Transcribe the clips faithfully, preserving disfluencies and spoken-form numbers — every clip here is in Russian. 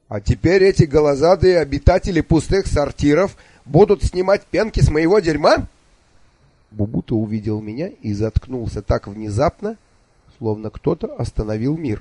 А теперь эти голозадые обитатели пустых сортиров будут снимать пенки с моего дерьма? Бубута увидел меня и заткнулся так внезапно, словно кто-то остановил мир.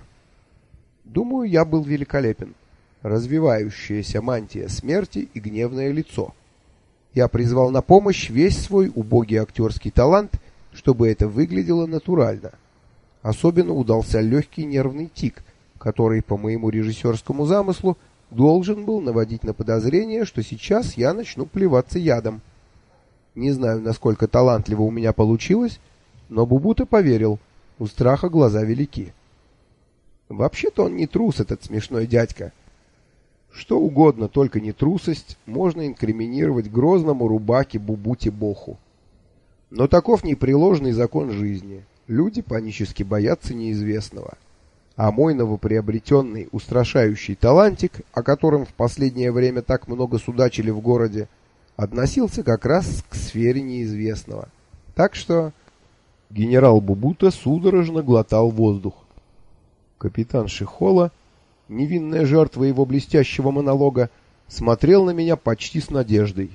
Думаю, я был великолепен. Развивающаяся мантия смерти и гневное лицо. Я призвал на помощь весь свой убогий актерский талант, чтобы это выглядело натурально. Особенно удался легкий нервный тик, который, по моему режиссерскому замыслу, должен был наводить на подозрение, что сейчас я начну плеваться ядом. Не знаю, насколько талантливо у меня получилось, но Бубута поверил, у страха глаза велики. Вообще-то он не трус, этот смешной дядька. Что угодно, только не трусость, можно инкриминировать грозному рубаке Бубуте Боху. Но таков непреложный закон жизни. Люди панически боятся неизвестного. А мой новоприобретенный устрашающий талантик, о котором в последнее время так много судачили в городе, относился как раз к сфере неизвестного. Так что генерал Бубута судорожно глотал воздух. Капитан Шихола, невинная жертва его блестящего монолога, смотрел на меня почти с надеждой.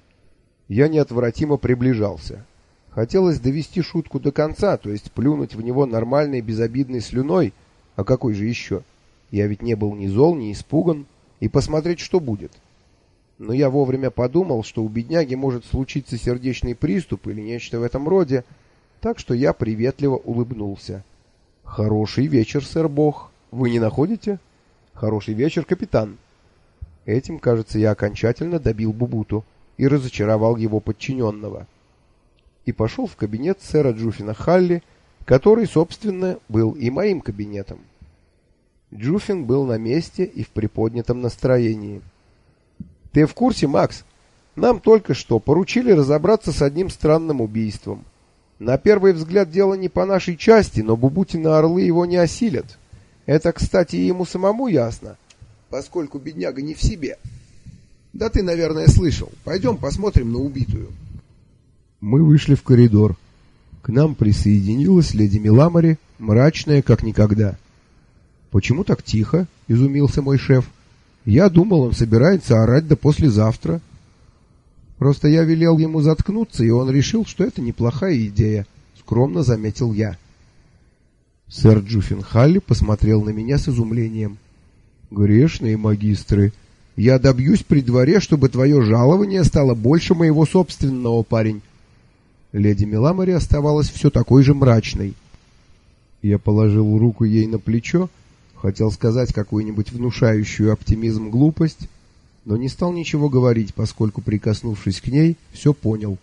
Я неотвратимо приближался. Хотелось довести шутку до конца, то есть плюнуть в него нормальной безобидной слюной, а какой же еще? Я ведь не был ни зол, ни испуган, и посмотреть, что будет. Но я вовремя подумал, что у бедняги может случиться сердечный приступ или нечто в этом роде, так что я приветливо улыбнулся. «Хороший вечер, сэр Бог. Вы не находите?» «Хороший вечер, капитан». Этим, кажется, я окончательно добил Бубуту и разочаровал его подчиненного. И пошел в кабинет сэра Джуффина Халли, который, собственно, был и моим кабинетом. Джуффин был на месте и в приподнятом настроении. «Ты в курсе, Макс? Нам только что поручили разобраться с одним странным убийством. На первый взгляд дело не по нашей части, но Бубутины орлы его не осилят. Это, кстати, и ему самому ясно, поскольку бедняга не в себе. Да ты, наверное, слышал. Пойдем посмотрим на убитую». Мы вышли в коридор. К нам присоединилась леди Миламори, мрачная как никогда. «Почему так тихо?» — изумился мой шеф. «Я думал, он собирается орать до послезавтра». «Просто я велел ему заткнуться, и он решил, что это неплохая идея», — скромно заметил я. Сэр Джуффин Халли посмотрел на меня с изумлением. «Грешные магистры, я добьюсь при дворе, чтобы твое жалование стало больше моего собственного, парень». Леди Миламори оставалась все такой же мрачной. Я положил руку ей на плечо, хотел сказать какую-нибудь внушающую оптимизм глупость, но не стал ничего говорить, поскольку, прикоснувшись к ней, все понял.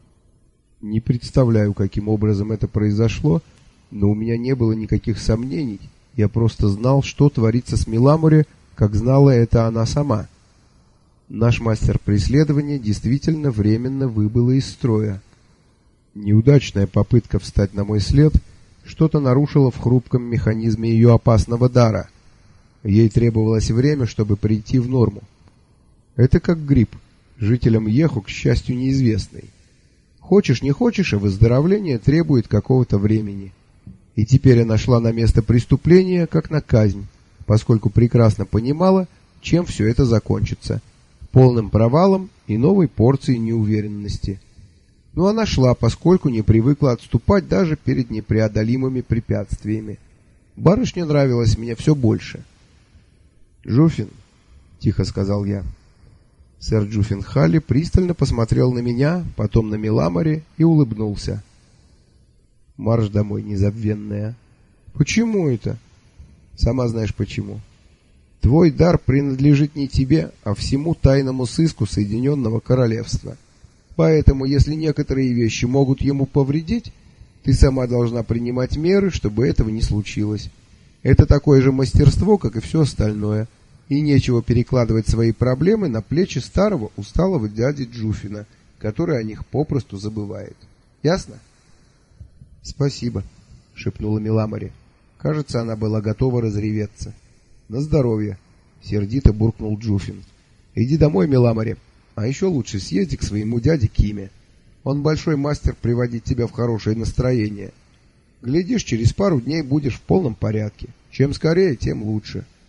Не представляю, каким образом это произошло, но у меня не было никаких сомнений. Я просто знал, что творится с Миламори, как знала это она сама. Наш мастер преследования действительно временно выбыла из строя. Неудачная попытка встать на мой след что-то нарушила в хрупком механизме ее опасного дара. Ей требовалось время, чтобы прийти в норму. Это как грипп, жителям Еху, к счастью, неизвестный. Хочешь, не хочешь, а выздоровление требует какого-то времени. И теперь она шла на место преступления, как на казнь, поскольку прекрасно понимала, чем все это закончится: полным провалом и новой порцией неуверенности. Но она шла, поскольку не привыкла отступать даже перед непреодолимыми препятствиями. Барышня нравилась мне все больше. «Джуффин», — тихо сказал я. Сэр Джуффин Халли пристально посмотрел на меня, потом на Миламори и улыбнулся. «Марш домой, незабвенная». «Почему это?» «Сама знаешь почему. Твой дар принадлежит не тебе, а всему тайному сыску Соединенного Королевства. Поэтому, если некоторые вещи могут ему повредить, ты сама должна принимать меры, чтобы этого не случилось. Это такое же мастерство, как и все остальное, и нечего перекладывать свои проблемы на плечи старого усталого дяди Джуффина, который о них попросту забывает. Ясно?» «Спасибо», — шепнула Миламори. Кажется, она была готова разреветься. «На здоровье», — сердито буркнул Джуффин. «Иди домой, Миламори. А еще лучше съезди к своему дяде Киме. Он большой мастер приводить тебя в хорошее настроение. Глядишь, через пару дней будешь в полном порядке. Чем скорее, тем лучше».